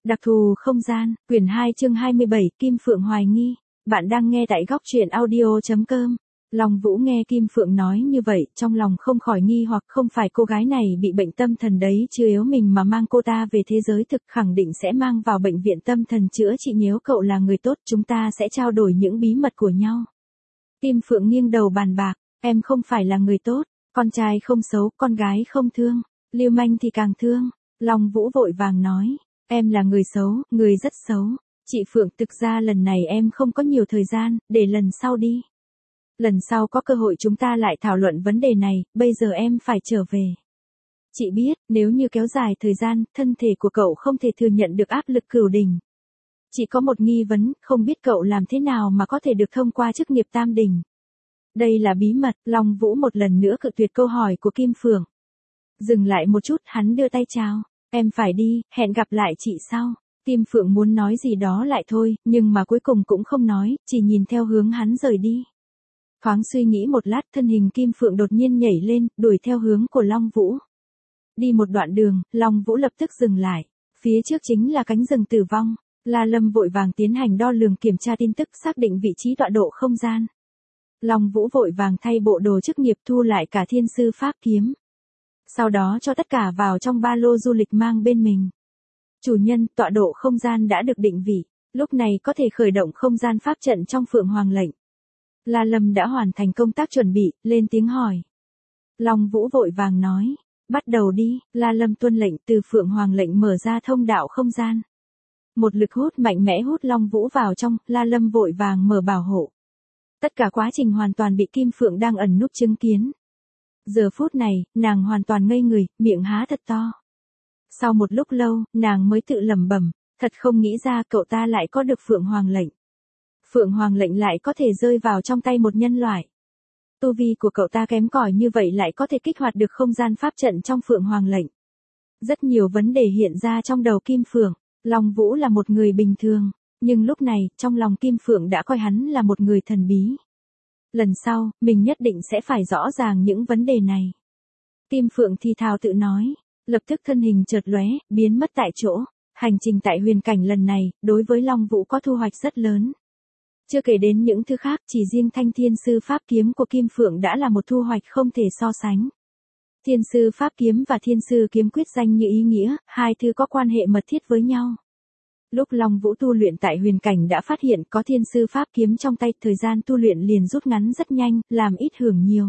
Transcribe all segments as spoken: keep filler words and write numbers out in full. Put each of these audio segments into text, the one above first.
Đặc thù không gian, quyển hai chương hai mươi bảy, Kim Phượng hoài nghi. Bạn đang nghe tại góc truyện audio chấm com. Long Vũ nghe Kim Phượng nói như vậy, trong lòng không khỏi nghi hoặc không phải cô gái này bị bệnh tâm thần đấy chứ yếu mình mà mang cô ta về thế giới thực khẳng định sẽ mang vào bệnh viện tâm thần chữa trị, nếu cậu là người tốt chúng ta sẽ trao đổi những bí mật của nhau. Kim Phượng nghiêng đầu bàn bạc, em không phải là người tốt, con trai không xấu, con gái không thương, lưu manh thì càng thương. Long Vũ vội vàng nói. Em là người xấu, người rất xấu. Chị Phượng, thực ra lần này em không có nhiều thời gian, để lần sau đi. Lần sau có cơ hội chúng ta lại thảo luận vấn đề này, bây giờ em phải trở về. Chị biết, nếu như kéo dài thời gian, thân thể của cậu không thể thừa nhận được áp lực cửu đỉnh. Chị có một nghi vấn, không biết cậu làm thế nào mà có thể được thông qua chức nghiệp tam đỉnh. Đây là bí mật, Long Vũ một lần nữa cự tuyệt câu hỏi của Kim Phượng. Dừng lại một chút, hắn đưa tay chào. Em phải đi, hẹn gặp lại chị sau. Kim Phượng muốn nói gì đó lại thôi, nhưng mà cuối cùng cũng không nói, chỉ nhìn theo hướng hắn rời đi. Thoáng suy nghĩ một lát, thân hình Kim Phượng đột nhiên nhảy lên, đuổi theo hướng của Long Vũ. Đi một đoạn đường, Long Vũ lập tức dừng lại. Phía trước chính là cánh rừng tử vong. La Lâm vội vàng tiến hành đo lường kiểm tra tin tức, xác định vị trí tọa độ không gian. Long Vũ vội vàng thay bộ đồ chức nghiệp, thu lại cả thiên sư pháp kiếm. Sau đó cho tất cả vào trong ba lô du lịch mang bên mình. Chủ nhân, tọa độ không gian đã được định vị, lúc này có thể khởi động không gian pháp trận trong Phượng Hoàng lệnh. La Lâm đã hoàn thành công tác chuẩn bị, lên tiếng hỏi. Long Vũ vội vàng nói, bắt đầu đi. La Lâm tuân lệnh, từ Phượng Hoàng lệnh mở ra thông đạo không gian. Một lực hút mạnh mẽ hút Long Vũ vào trong, La Lâm vội vàng mở bảo hộ. Tất cả quá trình hoàn toàn bị Kim Phượng đang ẩn núp chứng kiến. Giờ phút này, nàng hoàn toàn ngây người, miệng há thật to. Sau một lúc lâu, nàng mới tự lẩm bẩm, thật không nghĩ ra cậu ta lại có được Phượng Hoàng lệnh. Phượng Hoàng lệnh lại có thể rơi vào trong tay một nhân loại. Tu vi của cậu ta kém cỏi như vậy lại có thể kích hoạt được không gian pháp trận trong Phượng Hoàng lệnh. Rất nhiều vấn đề hiện ra trong đầu Kim Phượng. Long Vũ là một người bình thường, nhưng lúc này, trong lòng Kim Phượng đã coi hắn là một người thần bí. Lần sau, mình nhất định sẽ phải rõ ràng những vấn đề này. Kim Phượng thì thào tự nói, lập tức thân hình chợt lóe, biến mất tại chỗ. Hành trình tại huyền cảnh lần này, đối với Long Vũ có thu hoạch rất lớn. Chưa kể đến những thứ khác, chỉ riêng thanh thiên sư pháp kiếm của Kim Phượng đã là một thu hoạch không thể so sánh. Thiên sư pháp kiếm và thiên sư kiếm quyết danh như ý nghĩa, hai thứ có quan hệ mật thiết với nhau. Lúc Long Vũ tu luyện tại huyền cảnh đã phát hiện có thiên sư pháp kiếm trong tay, thời gian tu luyện liền rút ngắn rất nhanh, làm ít hưởng nhiều.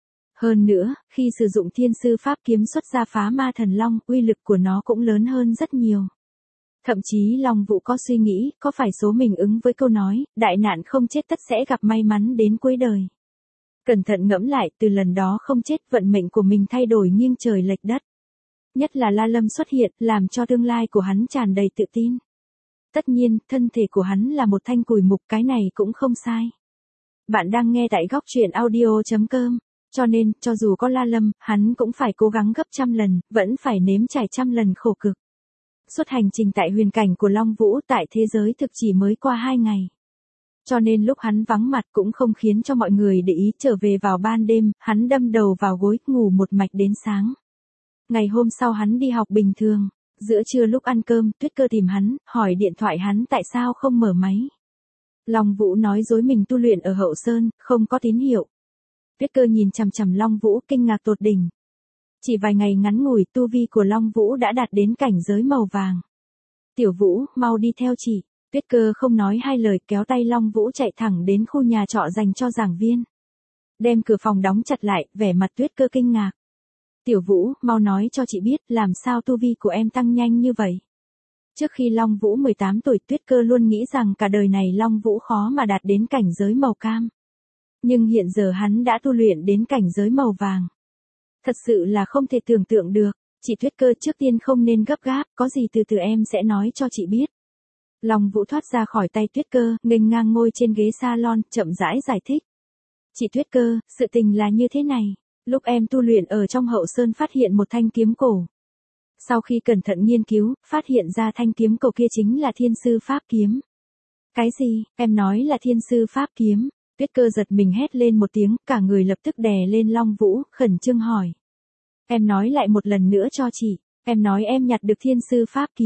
Hơn nữa, khi sử dụng thiên sư pháp kiếm xuất ra phá ma thần long, uy lực của nó cũng lớn hơn rất nhiều. Thậm chí Long Vũ có suy nghĩ, có phải số mình ứng với câu nói, đại nạn không chết tất sẽ gặp may mắn đến cuối đời. Cẩn thận ngẫm lại, từ lần đó không chết, vận mệnh của mình thay đổi nghiêng trời lệch đất. Nhất là La Lâm xuất hiện, làm cho tương lai của hắn tràn đầy tự tin. Tất nhiên, thân thể của hắn là một thanh cùi mục, cái này cũng không sai. Bạn đang nghe tại góc truyện audio chấm com, cho nên, cho dù có La Lâm, hắn cũng phải cố gắng gấp trăm lần, vẫn phải nếm trải trăm lần khổ cực. Suốt hành trình tại huyền cảnh của Long Vũ tại thế giới thực chỉ mới qua hai ngày. Cho nên lúc hắn vắng mặt cũng không khiến cho mọi người để ý, trở về vào ban đêm, hắn đâm đầu vào gối, ngủ một mạch đến sáng. Ngày hôm sau hắn đi học bình thường. Giữa trưa lúc ăn cơm, Tuyết Cơ tìm hắn, hỏi điện thoại hắn tại sao không mở máy. Long Vũ nói dối mình tu luyện ở Hậu Sơn, không có tín hiệu. Tuyết Cơ nhìn chằm chằm Long Vũ, kinh ngạc tột đỉnh. Chỉ vài ngày ngắn ngủi, tu vi của Long Vũ đã đạt đến cảnh giới màu vàng. Tiểu Vũ, mau đi theo chị. Tuyết Cơ không nói hai lời, kéo tay Long Vũ chạy thẳng đến khu nhà trọ dành cho giảng viên. Đem cửa phòng đóng chặt lại, vẻ mặt Tuyết Cơ kinh ngạc. Tiểu Vũ, mau nói cho chị biết, làm sao tu vi của em tăng nhanh như vậy? Trước khi Long Vũ mười tám tuổi, Tuyết Cơ luôn nghĩ rằng cả đời này Long Vũ khó mà đạt đến cảnh giới màu cam. Nhưng hiện giờ hắn đã tu luyện đến cảnh giới màu vàng. Thật sự là không thể tưởng tượng được. Chị Tuyết Cơ, trước tiên không nên gấp gáp, có gì từ từ em sẽ nói cho chị biết. Long Vũ thoát ra khỏi tay Tuyết Cơ, nghênh ngang ngồi trên ghế salon, chậm rãi giải thích. Chị Tuyết Cơ, sự tình là như thế này. Lúc em tu luyện ở trong Hậu Sơn phát hiện một thanh kiếm cổ. Sau khi cẩn thận nghiên cứu, phát hiện ra thanh kiếm cổ kia chính là thiên sư pháp kiếm. Cái gì, em nói là thiên sư pháp kiếm? Tuyết Cơ giật mình hét lên một tiếng, cả người lập tức đè lên Long Vũ, khẩn trương hỏi. Em nói lại một lần nữa cho chị, em nói em nhặt được thiên sư pháp kiếm.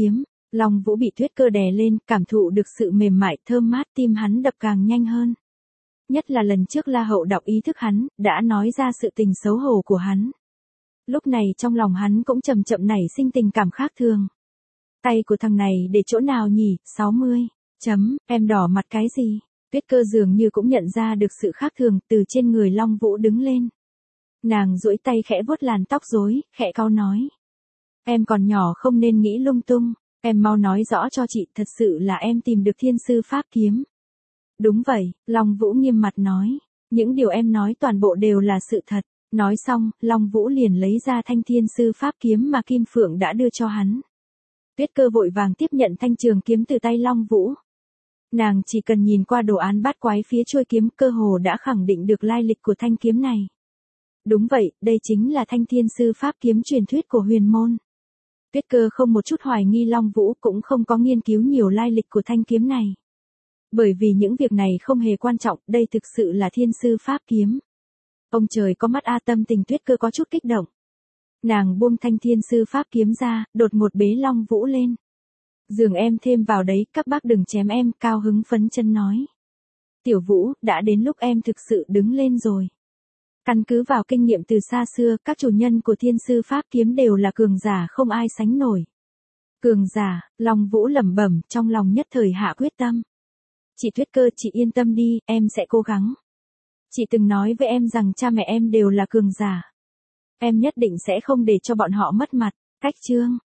Long Vũ bị Tuyết Cơ đè lên, cảm thụ được sự mềm mại thơm mát, tim hắn đập càng nhanh hơn. Nhất là lần trước La Hậu đọc ý thức hắn, đã nói ra sự tình xấu hổ của hắn. Lúc này trong lòng hắn cũng chậm chậm nảy sinh tình cảm khác thường. Tay của thằng này để chỗ nào nhỉ, sáu mươi. Chấm, em đỏ mặt cái gì? Tuyết Cơ dường như cũng nhận ra được sự khác thường, từ trên người Long Vũ đứng lên. Nàng duỗi tay khẽ vuốt làn tóc rối, khẽ cau nói. Em còn nhỏ không nên nghĩ lung tung, em mau nói rõ cho chị, thật sự là em tìm được thiên sư pháp kiếm. Đúng vậy, Long Vũ nghiêm mặt nói. Những điều em nói toàn bộ đều là sự thật. Nói xong, Long Vũ liền lấy ra thanh thiên sư pháp kiếm mà Kim Phượng đã đưa cho hắn. Tuyết Cơ vội vàng tiếp nhận thanh trường kiếm từ tay Long Vũ. Nàng chỉ cần nhìn qua đồ án bát quái phía chuôi kiếm, cơ hồ đã khẳng định được lai lịch của thanh kiếm này. Đúng vậy, đây chính là thanh thiên sư pháp kiếm truyền thuyết của huyền môn. Tuyết Cơ không một chút hoài nghi Long Vũ, cũng không có nghiên cứu nhiều lai lịch của thanh kiếm này. Bởi vì những việc này không hề quan trọng, đây thực sự là thiên sư pháp kiếm. Ông trời có mắt a, tâm tình Tuyết Cơ có chút kích động. Nàng buông thanh thiên sư pháp kiếm ra, đột một bế Long Vũ lên. Giường em thêm vào đấy, các bác đừng chém em, cao hứng phấn chân nói. Tiểu Vũ, đã đến lúc em thực sự đứng lên rồi. Căn cứ vào kinh nghiệm từ xa xưa, các chủ nhân của thiên sư pháp kiếm đều là cường giả không ai sánh nổi. Cường giả, Long Vũ lẩm bẩm, trong lòng nhất thời hạ quyết tâm. Chị Tuyết Cơ, chị yên tâm đi, em sẽ cố gắng. Chị từng nói với em rằng cha mẹ em đều là cường giả. Em nhất định sẽ không để cho bọn họ mất mặt. Cách chương